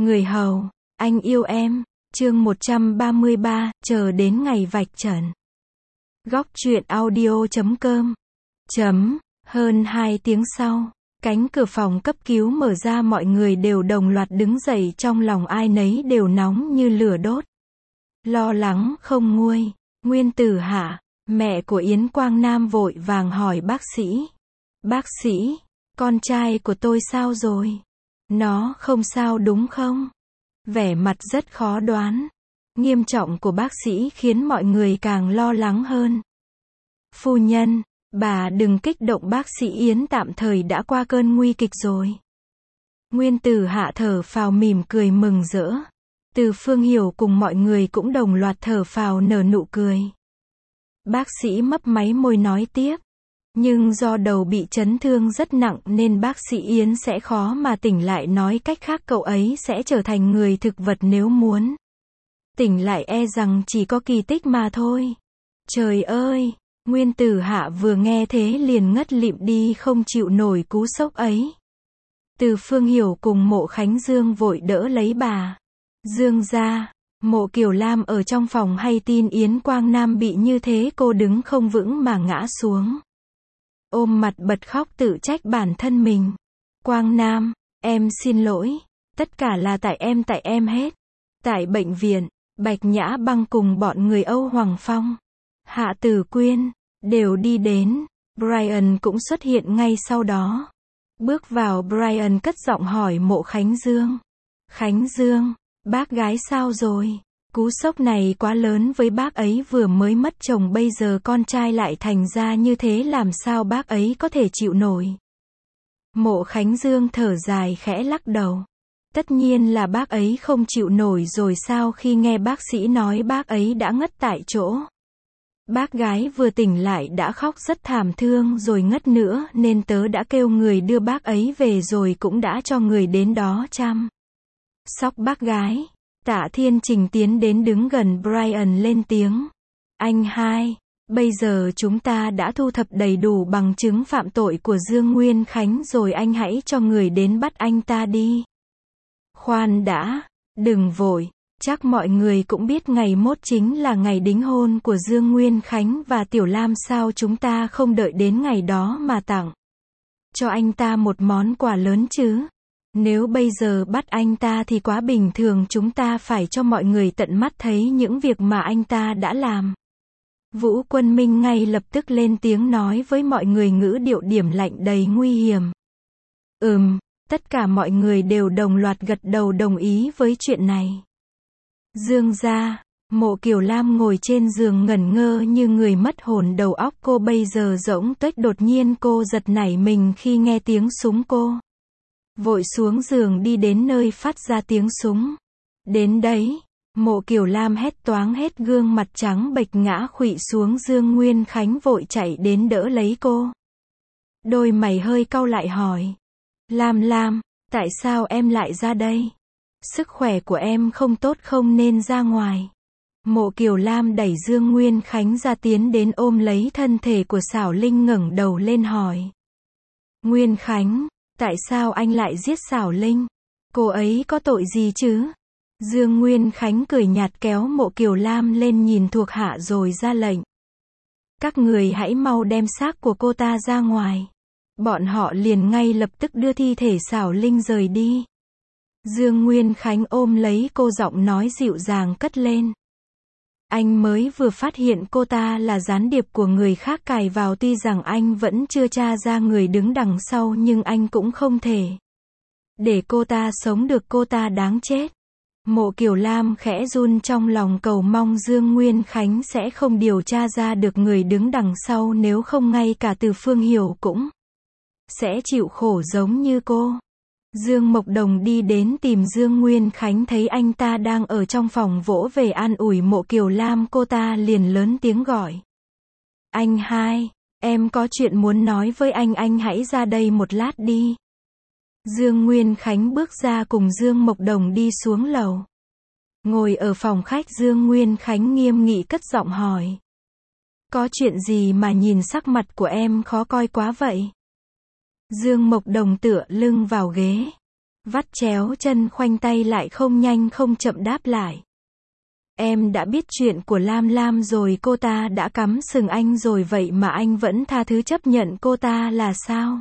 Người hầu, anh yêu em, chương 133, chờ đến ngày vạch trần. Góc truyện audio.com. Hơn 2 tiếng sau, cánh cửa phòng cấp cứu mở ra, mọi người đều đồng loạt đứng dậy, trong lòng ai nấy đều nóng như lửa đốt. Lo lắng không nguôi, Nguyên Tử Hạ, mẹ của Yến Quang Nam vội vàng hỏi bác sĩ. Bác sĩ, con trai của tôi sao rồi? Nó không sao đúng không? Vẻ mặt rất khó đoán. Nghiêm trọng của bác sĩ khiến mọi người càng lo lắng hơn. Phu nhân, bà đừng kích động, bác sĩ Yến tạm thời đã qua cơn nguy kịch rồi. Nguyên Tử Hạ thở phào mỉm cười mừng rỡ. Từ Phương Hiểu cùng mọi người cũng đồng loạt thở phào nở nụ cười. Bác sĩ mấp máy môi nói tiếp. Nhưng do đầu bị chấn thương rất nặng nên bác sĩ Yến sẽ khó mà tỉnh lại, nói cách khác cậu ấy sẽ trở thành người thực vật nếu muốn tỉnh lại e rằng chỉ có kỳ tích mà thôi. Trời ơi! Nguyên Tử Hạ vừa nghe thế liền ngất lịm đi, không chịu nổi cú sốc ấy. Từ Phương Hiểu cùng Mộ Khánh Dương vội đỡ lấy bà. Dương ra, Mộ Kiều Lam ở trong phòng hay tin Yến Quang Nam bị như thế, cô đứng không vững mà ngã xuống. Ôm mặt bật khóc tự trách bản thân mình. Quang Nam, em xin lỗi. Tất cả là tại em hết. Tại bệnh viện, Bạch Nhã Băng cùng bọn người Âu Hoàng Phong, Hạ Tử Quyên, đều đi đến. Brian cũng xuất hiện ngay sau đó. Bước vào, Brian cất giọng hỏi Mộ Khánh Dương. Khánh Dương, bác gái sao rồi? Cú sốc này quá lớn với bác ấy, vừa mới mất chồng, bây giờ con trai lại thành ra như thế, làm sao bác ấy có thể chịu nổi? Mộ Khánh Dương thở dài khẽ lắc đầu. Tất nhiên là bác ấy không chịu nổi rồi, sao khi nghe bác sĩ nói bác ấy đã ngất tại chỗ. Bác gái vừa tỉnh lại đã khóc rất thảm thương rồi ngất nữa, nên tớ đã kêu người đưa bác ấy về rồi cũng đã cho người đến đó chăm sóc bác gái. Tạ Thiên Trình tiến đến đứng gần Brian lên tiếng. Anh hai, bây giờ chúng ta đã thu thập đầy đủ bằng chứng phạm tội của Dương Nguyên Khánh rồi, anh hãy cho người đến bắt anh ta đi. Khoan đã, đừng vội, chắc mọi người cũng biết ngày mốt chính là ngày đính hôn của Dương Nguyên Khánh và Tiểu Lam, sao chúng ta không đợi đến ngày đó mà tặng cho anh ta một món quà lớn chứ? Nếu bây giờ bắt anh ta thì quá bình thường, chúng ta phải cho mọi người tận mắt thấy những việc mà anh ta đã làm. Vũ Quân Minh ngay lập tức lên tiếng nói với mọi người, ngữ điệu điểm lạnh đầy nguy hiểm. Tất cả mọi người đều đồng loạt gật đầu đồng ý với chuyện này. Dương gia, Mộ Kiều Lam ngồi trên giường ngẩn ngơ như người mất hồn, đầu óc cô bây giờ rỗng tuếch. Đột nhiên cô giật nảy mình khi nghe tiếng súng, cô vội xuống giường đi đến nơi phát ra tiếng súng. Đến đấy, Mộ Kiều Lam hét toáng hết, gương mặt trắng bệch ngã khuỵu xuống. Dương Nguyên Khánh vội chạy đến đỡ lấy cô. Đôi mày hơi cau lại hỏi. Lam, tại sao em lại ra đây? Sức khỏe của em không tốt, không nên ra ngoài. Mộ Kiều Lam đẩy Dương Nguyên Khánh ra, tiến đến ôm lấy thân thể của Xảo Linh, ngẩng đầu lên hỏi. Nguyên Khánh, tại sao anh lại giết Xảo Linh? Cô ấy có tội gì chứ? Dương Nguyên Khánh cười nhạt kéo Mộ Kiều Lam lên, nhìn thuộc hạ rồi ra lệnh. Các người hãy mau đem xác của cô ta ra ngoài. Bọn họ liền ngay lập tức đưa thi thể Xảo Linh rời đi. Dương Nguyên Khánh ôm lấy cô, giọng nói dịu dàng cất lên. Anh mới vừa phát hiện cô ta là gián điệp của người khác cài vào, tuy rằng anh vẫn chưa tra ra người đứng đằng sau, nhưng anh cũng không thể để cô ta sống được, cô ta đáng chết. Mộ Kiều Lam khẽ run trong lòng, cầu mong Dương Nguyên Khánh sẽ không điều tra ra được người đứng đằng sau, nếu không ngay cả Từ Phương Hiểu cũng sẽ chịu khổ giống như cô. Dương Mộc Đồng đi đến tìm Dương Nguyên Khánh, thấy anh ta đang ở trong phòng vỗ về an ủi Mộ Kiều Lam, cô ta liền lớn tiếng gọi. Anh hai, em có chuyện muốn nói với anh hãy ra đây một lát đi. Dương Nguyên Khánh bước ra cùng Dương Mộc Đồng đi xuống lầu. Ngồi ở phòng khách, Dương Nguyên Khánh nghiêm nghị cất giọng hỏi. Có chuyện gì mà nhìn sắc mặt của em khó coi quá vậy? Dương Mộc Đồng tựa lưng vào ghế. Vắt chéo chân khoanh tay lại không nhanh không chậm đáp lại. Em đã biết chuyện của Lam Lam rồi, cô ta đã cắm sừng anh rồi vậy mà anh vẫn tha thứ chấp nhận cô ta là sao?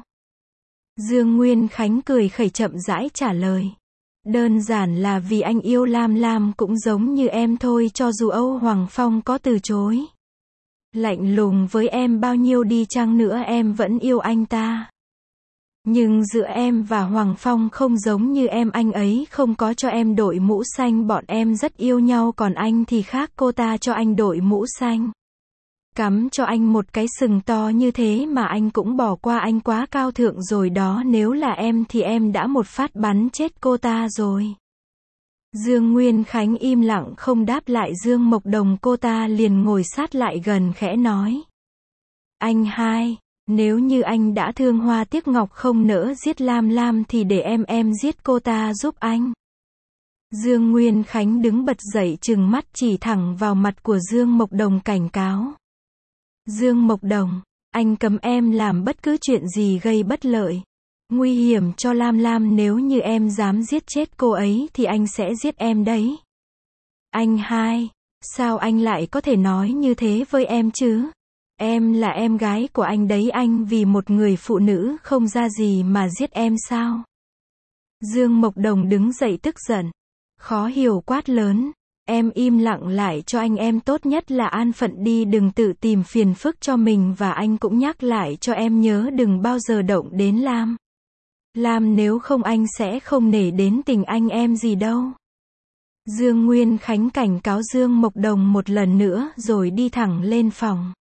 Dương Nguyên Khánh cười khẩy chậm rãi trả lời. Đơn giản là vì anh yêu Lam Lam cũng giống như em thôi, cho dù Âu Hoàng Phong có từ chối lạnh lùng với em bao nhiêu đi chăng nữa em vẫn yêu anh ta. Nhưng giữa em và Hoàng Phong không giống như em, anh ấy không có cho em đội mũ xanh, bọn em rất yêu nhau, còn anh thì khác, cô ta cho anh đội mũ xanh. Cắm cho anh một cái sừng to như thế mà anh cũng bỏ qua, anh quá cao thượng rồi đó, nếu là em thì em đã một phát bắn chết cô ta rồi. Dương Nguyên Khánh im lặng không đáp lại Dương Mộc Đồng, cô ta liền ngồi sát lại gần khẽ nói. Anh hai, nếu như anh đã thương hoa tiếc ngọc không nỡ giết Lam Lam thì để em giết cô ta giúp anh. Dương Nguyên Khánh đứng bật dậy trừng mắt chỉ thẳng vào mặt của Dương Mộc Đồng cảnh cáo. Dương Mộc Đồng, anh cấm em làm bất cứ chuyện gì gây bất lợi, nguy hiểm cho Lam Lam, nếu như em dám giết chết cô ấy thì anh sẽ giết em đấy. Anh hai, sao anh lại có thể nói như thế với em chứ? Em là em gái của anh đấy, anh vì một người phụ nữ không ra gì mà giết em sao? Dương Mộc Đồng đứng dậy tức giận, khó hiểu quát lớn. Em im lặng lại cho anh, em tốt nhất là an phận đi, đừng tự tìm phiền phức cho mình, và anh cũng nhắc lại cho em nhớ đừng bao giờ động đến Lam Lam, nếu không anh sẽ không nể đến tình anh em gì đâu. Dương Nguyên Khánh cảnh cáo Dương Mộc Đồng một lần nữa rồi đi thẳng lên phòng.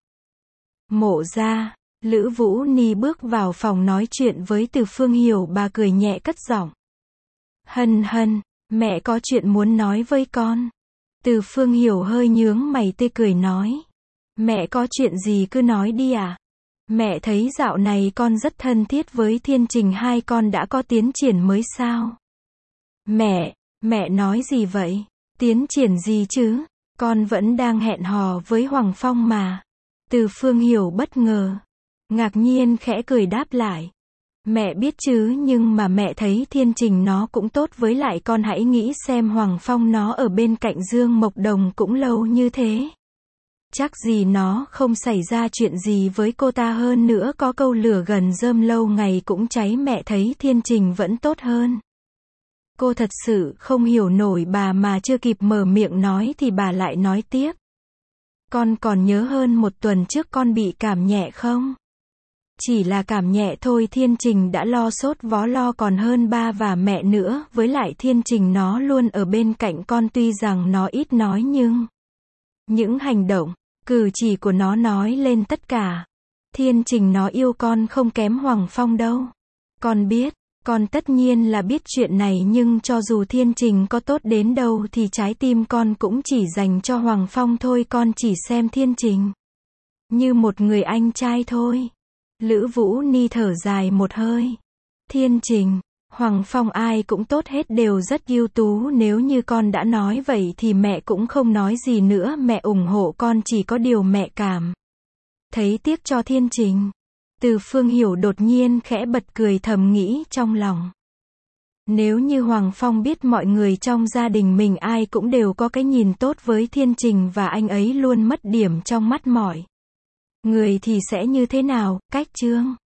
Mộ gia, Lữ Vũ Ni bước vào phòng nói chuyện với Từ Phương Hiểu, bà cười nhẹ cất giọng. Hân hân, mẹ có chuyện muốn nói với con. Từ Phương Hiểu hơi nhướng mày tươi cười nói. Mẹ có chuyện gì cứ nói đi à? Mẹ thấy dạo này con rất thân thiết với Thiên Trình, hai con đã có tiến triển mới sao? Mẹ nói gì vậy? Tiến triển gì chứ? Con vẫn đang hẹn hò với Hoàng Phong mà. Từ Phương Hiểu bất ngờ, ngạc nhiên khẽ cười đáp lại. Mẹ biết chứ, nhưng mà mẹ thấy Thiên Trình nó cũng tốt, với lại con hãy nghĩ xem Hoàng Phong nó ở bên cạnh Dương Mộc Đồng cũng lâu như thế. Chắc gì nó không xảy ra chuyện gì với cô ta, hơn nữa có câu lửa gần rơm lâu ngày cũng cháy, mẹ thấy Thiên Trình vẫn tốt hơn. Cô thật sự không hiểu nổi, bà mà chưa kịp mở miệng nói thì bà lại nói tiếp. Con còn nhớ hơn một tuần trước con bị cảm nhẹ không? Chỉ là cảm nhẹ thôi, Thiên Trình đã lo sốt vó lo còn hơn ba và mẹ nữa, với lại Thiên Trình nó luôn ở bên cạnh con, tuy rằng nó ít nói nhưng những hành động, cử chỉ của nó nói lên tất cả. Thiên Trình nó yêu con không kém Hoàng Phong đâu. Con biết, con tất nhiên là biết chuyện này, nhưng cho dù Thiên Trình có tốt đến đâu thì trái tim con cũng chỉ dành cho Hoàng Phong thôi, con chỉ xem Thiên Trình như một người anh trai thôi. Lữ Vũ Ni thở dài một hơi. Thiên Trình, Hoàng Phong ai cũng tốt hết, đều rất ưu tú, nếu như con đã nói vậy thì mẹ cũng không nói gì nữa, mẹ ủng hộ con, chỉ có điều mẹ cảm thấy tiếc cho Thiên Trình. Từ Phương Hiểu đột nhiên khẽ bật cười, thầm nghĩ trong lòng. Nếu như Hoàng Phong biết mọi người trong gia đình mình ai cũng đều có cái nhìn tốt với Thiên Trình và anh ấy luôn mất điểm trong mắt mọi người thì sẽ như thế nào? Cách chương